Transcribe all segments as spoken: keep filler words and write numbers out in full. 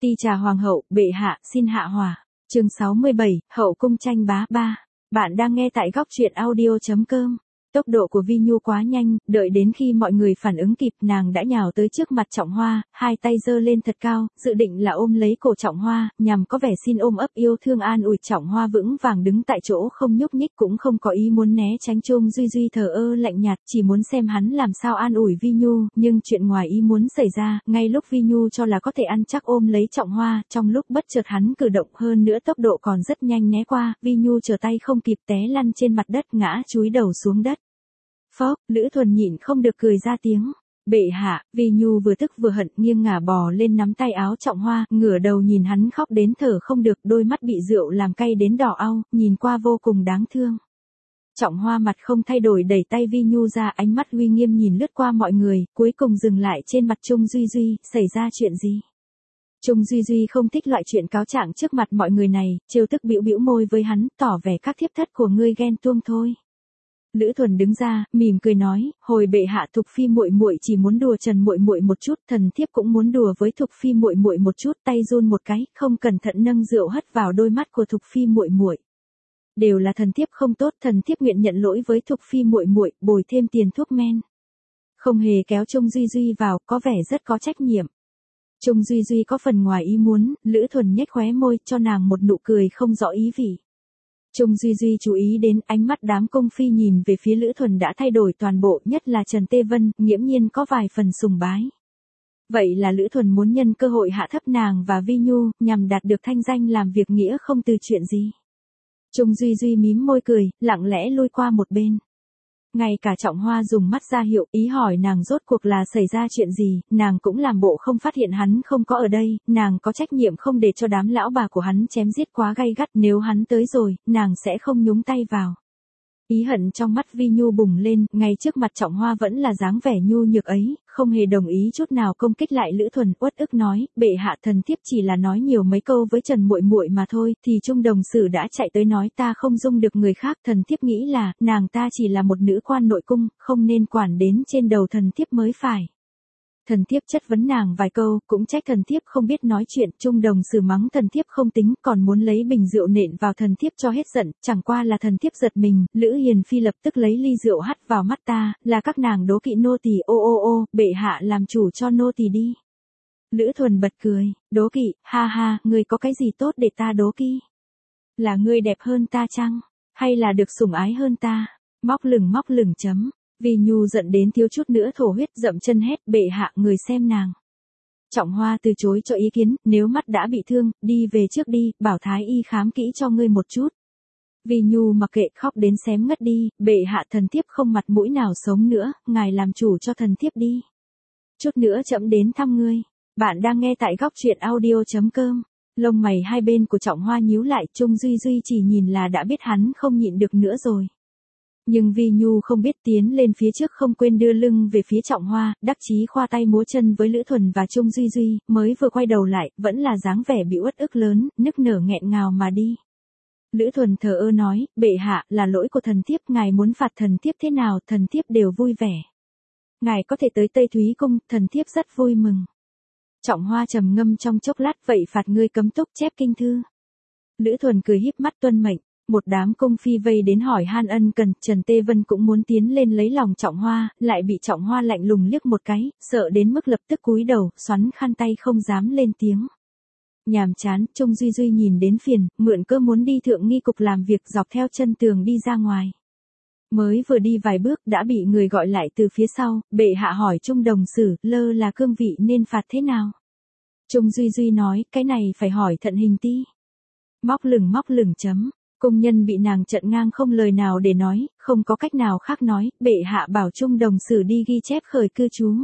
Ti trà hoàng hậu, bệ hạ, xin hạ hỏa. Chương sáu mươi bảy, hậu cung tranh bá ba. Bạn đang nghe tại góc truyện audio chấm com. Tốc độ của Vi Nhu quá nhanh, đợi đến khi mọi người phản ứng kịp, nàng đã nhào tới trước mặt Trọng Hoa, hai tay giơ lên thật cao, dự định là ôm lấy cổ Trọng Hoa, nhằm có vẻ xin ôm ấp yêu thương an ủi. Trọng Hoa vững vàng đứng tại chỗ không nhúc nhích, cũng không có ý muốn né tránh. Chung Duy Duy thờ ơ lạnh nhạt, chỉ muốn xem hắn làm sao an ủi Vi Nhu, nhưng chuyện ngoài ý muốn xảy ra, ngay lúc Vi Nhu cho là có thể ăn chắc ôm lấy Trọng Hoa, trong lúc bất chợt hắn cử động, hơn nữa tốc độ còn rất nhanh né qua, Vi Nhu trở tay không kịp té lăn trên mặt đất, ngã chúi đầu xuống đất. Phốc, Lữ Thuần nhịn không được cười ra tiếng. Bệ hạ, Vi Nhu vừa tức vừa hận, nghiêng ngả bò lên nắm tay áo Trọng Hoa, ngửa đầu nhìn hắn khóc đến thở không được, đôi mắt bị rượu làm cay đến đỏ au, nhìn qua vô cùng đáng thương. Trọng Hoa mặt không thay đổi đẩy tay Vi Nhu ra, ánh mắt uy nghiêm nhìn lướt qua mọi người, cuối cùng dừng lại trên mặt Chung Duy Duy. Xảy ra chuyện gì? Chung Duy Duy không thích loại chuyện cáo trạng trước mặt mọi người này, trêu tức bĩu bĩu môi với hắn, tỏ vẻ các thiếp thất của ngươi ghen tuông thôi. Lữ Thuần đứng ra, mỉm cười nói, hồi bệ hạ, Thục phi muội muội chỉ muốn đùa Trần muội muội một chút, thần thiếp cũng muốn đùa với Thục phi muội muội một chút, tay run một cái, không cẩn thận nâng rượu hất vào đôi mắt của Thục phi muội muội. Đều là thần thiếp không tốt, thần thiếp nguyện nhận lỗi với Thục phi muội muội, bồi thêm tiền thuốc men. Không hề kéo Chung Duy Duy vào, có vẻ rất có trách nhiệm. Chung Duy Duy có phần ngoài ý muốn, Lữ Thuần nhếch khóe môi, cho nàng một nụ cười không rõ ý vị. Chung Duy Duy chú ý đến ánh mắt đám cung phi nhìn về phía Lữ Thuần đã thay đổi toàn bộ, nhất là Trần Tê Vân, nghiễm nhiên có vài phần sùng bái. Vậy là Lữ Thuần muốn nhân cơ hội hạ thấp nàng và Vi Nhu, nhằm đạt được thanh danh làm việc nghĩa không từ chuyện gì. Chung Duy Duy mím môi cười, lặng lẽ lui qua một bên. Ngay cả Trọng Hoa dùng mắt ra hiệu, ý hỏi nàng rốt cuộc là xảy ra chuyện gì, nàng cũng làm bộ không phát hiện hắn không có ở đây, nàng có trách nhiệm không để cho đám lão bà của hắn chém giết quá gay gắt, nếu hắn tới rồi, nàng sẽ không nhúng tay vào. Ý hận trong mắt Vi Nhu bùng lên, ngay trước mặt Trọng Hoa vẫn là dáng vẻ nhu nhược ấy, không hề đồng ý chút nào công kích lại Lữ Thuần, uất ức nói, bệ hạ, thần thiếp chỉ là nói nhiều mấy câu với Trần muội muội mà thôi, thì Trung đồng sử đã chạy tới nói ta không dung được người khác, thần thiếp nghĩ là, nàng ta chỉ là một nữ quan nội cung, không nên quản đến trên đầu thần thiếp mới phải. Thần thiếp chất vấn nàng vài câu, cũng trách thần thiếp không biết nói chuyện, Trung đồng sử mắng thần thiếp không tính, còn muốn lấy bình rượu nện vào thần thiếp cho hết giận, chẳng qua là thần thiếp giật mình, Lữ Hiền Phi lập tức lấy ly rượu hắt vào mắt ta, là các nàng đố kỵ nô tỳ, ô ô ô, bệ hạ làm chủ cho nô tỳ đi. Lữ Thuần bật cười, đố kỵ, ha ha, ngươi có cái gì tốt để ta đố kỵ? Là ngươi đẹp hơn ta chăng? Hay là được sủng ái hơn ta? Móc lửng móc lửng chấm. Vi Nhu giận đến thiếu chút nữa thổ huyết, dậm chân hét, bệ hạ, người xem nàng. Trọng Hoa từ chối cho ý kiến, nếu mắt đã bị thương, đi về trước đi, bảo thái y khám kỹ cho ngươi một chút. Vi Nhu mặc kệ, khóc đến xém ngất đi, bệ hạ, thần thiếp không mặt mũi nào sống nữa, ngài làm chủ cho thần thiếp đi. Chút nữa chậm đến thăm ngươi. Bạn đang nghe tại góc truyện audio chấm com. Lông mày hai bên của Trọng Hoa nhíu lại, Chung Duy Duy chỉ nhìn là đã biết hắn không nhịn được nữa rồi. Nhưng Vi Nhu không biết, tiến lên phía trước không quên đưa lưng về phía Trọng Hoa, đắc chí khoa tay múa chân với Lữ Thuần và Chung Duy Duy, mới vừa quay đầu lại, vẫn là dáng vẻ bị uất ức lớn, nức nở nghẹn ngào mà đi. Lữ Thuần thờ ơ nói, bệ hạ, là lỗi của thần thiếp, ngài muốn phạt thần thiếp thế nào, thần thiếp đều vui vẻ. Ngài có thể tới Tây Thúy Cung, thần thiếp rất vui mừng. Trọng Hoa trầm ngâm trong chốc lát, vậy phạt ngươi cấm túc chép kinh thư. Lữ Thuần cười híp mắt tuân mệnh. Một đám cung phi vây đến hỏi han ân cần, Trần Tê Vân cũng muốn tiến lên lấy lòng Trọng Hoa, lại bị Trọng Hoa lạnh lùng liếc một cái, sợ đến mức lập tức cúi đầu, xoắn khăn tay không dám lên tiếng. Nhàm chán, Chung Duy Duy nhìn đến phiền, mượn cơ muốn đi thượng nghi cục làm việc, dọc theo chân tường đi ra ngoài. Mới vừa đi vài bước đã bị người gọi lại từ phía sau, bệ hạ hỏi Trung đồng sử, lơ là cương vị nên phạt thế nào? Chung Duy Duy nói, cái này phải hỏi Thận Hình ti. Móc lửng móc lửng chấm. Công nhân bị nàng trợn ngang không lời nào để nói, không có cách nào khác nói, bệ hạ bảo Trung đồng sử đi ghi chép khởi cư trú.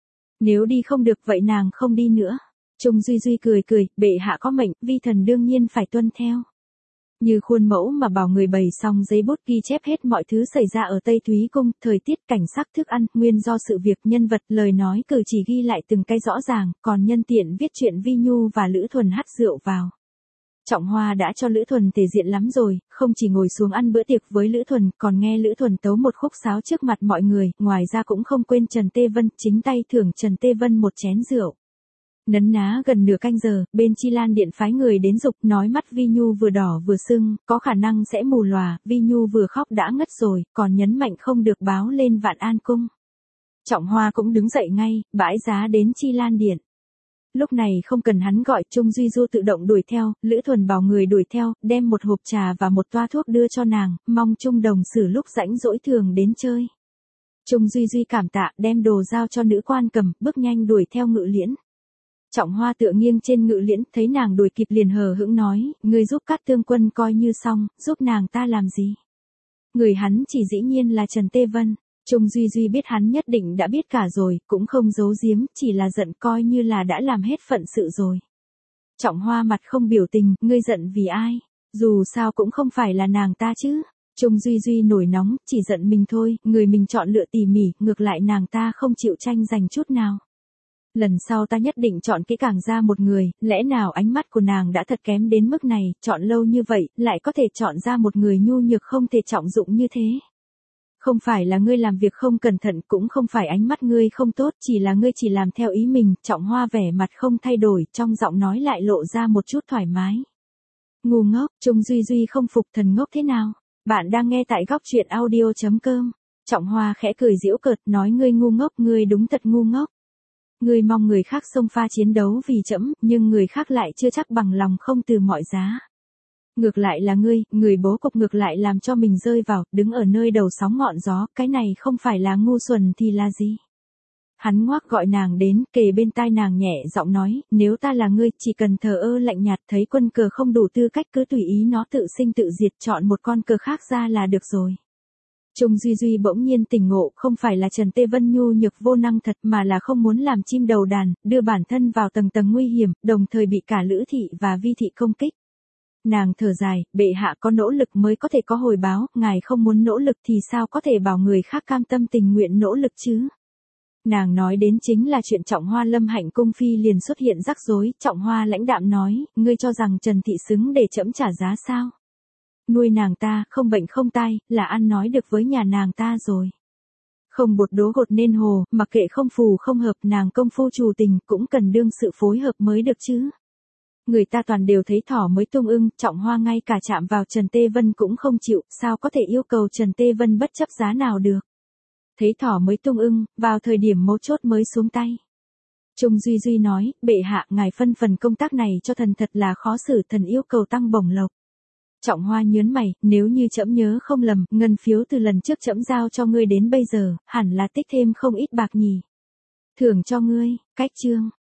Nếu đi không được vậy nàng không đi nữa. Chung Duy Duy cười cười, bệ hạ có mệnh, vi thần đương nhiên phải tuân theo. Như khuôn mẫu mà bảo người bày xong giấy bút ghi chép hết mọi thứ xảy ra ở Tây Thúy Cung, thời tiết, cảnh sắc, thức ăn, nguyên do sự việc, nhân vật, lời nói, cử chỉ ghi lại từng cái rõ ràng, còn nhân tiện viết chuyện Vi Nhu và Lữ Thuần hắt rượu vào. Trọng Hoa đã cho Lữ Thuần thể diện lắm rồi, không chỉ ngồi xuống ăn bữa tiệc với Lữ Thuần, còn nghe Lữ Thuần tấu một khúc sáo trước mặt mọi người, ngoài ra cũng không quên Trần Tê Vân, chính tay thưởng Trần Tê Vân một chén rượu. Nấn ná gần nửa canh giờ, bên Chi Lan Điện phái người đến giục, nói mắt Vi Nhu vừa đỏ vừa sưng, có khả năng sẽ mù lòa, Vi Nhu vừa khóc đã ngất rồi, còn nhấn mạnh không được báo lên Vạn An Cung. Trọng Hoa cũng đứng dậy ngay, bãi giá đến Chi Lan Điện. Lúc này không cần hắn gọi, Trung Duy Du tự động đuổi theo, Lữ Thuần bảo người đuổi theo, đem một hộp trà và một toa thuốc đưa cho nàng, mong Trung đồng xử lúc rảnh rỗi thường đến chơi. Trung Duy Duy cảm tạ, đem đồ giao cho nữ quan cầm, bước nhanh đuổi theo Ngự Liễn. Trọng Hoa tựa nghiêng trên Ngự Liễn, thấy nàng đuổi kịp liền hờ hững nói, ngươi giúp Cát Tương Quân coi như xong, giúp nàng ta làm gì? Người hắn chỉ dĩ nhiên là Trần Tê Vân. Trung Duy Duy biết hắn nhất định đã biết cả rồi, cũng không giấu giếm, chỉ là giận coi như là đã làm hết phận sự rồi. Trọng Hoa mặt không biểu tình, ngươi giận vì ai? Dù sao cũng không phải là nàng ta chứ. Trung Duy Duy nổi nóng, chỉ giận mình thôi, người mình chọn lựa tỉ mỉ, ngược lại nàng ta không chịu tranh giành chút nào. Lần sau ta nhất định chọn kỹ càng ra một người, lẽ nào ánh mắt của nàng đã thật kém đến mức này, chọn lâu như vậy, lại có thể chọn ra một người nhu nhược không thể trọng dụng như thế. Không phải là ngươi làm việc không cẩn thận, cũng không phải ánh mắt ngươi không tốt, chỉ là ngươi chỉ làm theo ý mình. Trọng Hoa vẻ mặt không thay đổi, trong giọng nói lại lộ ra một chút thoải mái. Ngu ngốc, Trung Duy Duy không phục, thần ngốc thế nào? Bạn đang nghe tại góc truyện audio chấm com. Trọng Hoa khẽ cười giễu cợt, nói ngươi ngu ngốc, ngươi đúng thật ngu ngốc. Ngươi mong người khác xông pha chiến đấu vì trẫm, nhưng người khác lại chưa chắc bằng lòng không từ mọi giá. Ngược lại là ngươi, người bố cục ngược lại làm cho mình rơi vào, đứng ở nơi đầu sóng ngọn gió, cái này không phải là ngu xuẩn thì là gì? Hắn ngoác gọi nàng đến, kề bên tai nàng nhẹ giọng nói, nếu ta là ngươi, chỉ cần thờ ơ lạnh nhạt, thấy quân cờ không đủ tư cách cứ tùy ý nó tự sinh tự diệt, chọn một con cờ khác ra là được rồi. Trung Duy Duy bỗng nhiên tỉnh ngộ, không phải là Trần Tê Vân nhu nhược vô năng thật mà là không muốn làm chim đầu đàn, đưa bản thân vào tầng tầng nguy hiểm, đồng thời bị cả Lữ Thị và Vi Thị công kích. Nàng thở dài, bệ hạ có nỗ lực mới có thể có hồi báo, ngài không muốn nỗ lực thì sao có thể bảo người khác cam tâm tình nguyện nỗ lực chứ? Nàng nói đến chính là chuyện Trọng Hoa lâm hạnh cung phi liền xuất hiện rắc rối, Trọng Hoa lãnh đạm nói, ngươi cho rằng Trần Thị xứng để trẫm trả giá sao? Nuôi nàng ta, không bệnh không tai, là ăn nói được với nhà nàng ta rồi. Không bột đố gột nên hồ, mặc kệ không phù không hợp, nàng công phu trù tình cũng cần đương sự phối hợp mới được chứ. Người ta toàn đều thấy thỏ mới tung ưng, Trọng Hoa ngay cả chạm vào Trần Tê Vân cũng không chịu, sao có thể yêu cầu Trần Tê Vân bất chấp giá nào được. Thấy thỏ mới tung ưng, vào thời điểm mấu chốt mới xuống tay. Trung Duy Duy nói, bệ hạ, ngài phân phần công tác này cho thần thật là khó xử, thần yêu cầu tăng bổng lộc. Trọng Hoa nhớn mày, nếu như trẫm nhớ không lầm, ngân phiếu từ lần trước trẫm giao cho ngươi đến bây giờ, hẳn là tích thêm không ít bạc nhỉ. Thưởng cho ngươi, cách chương.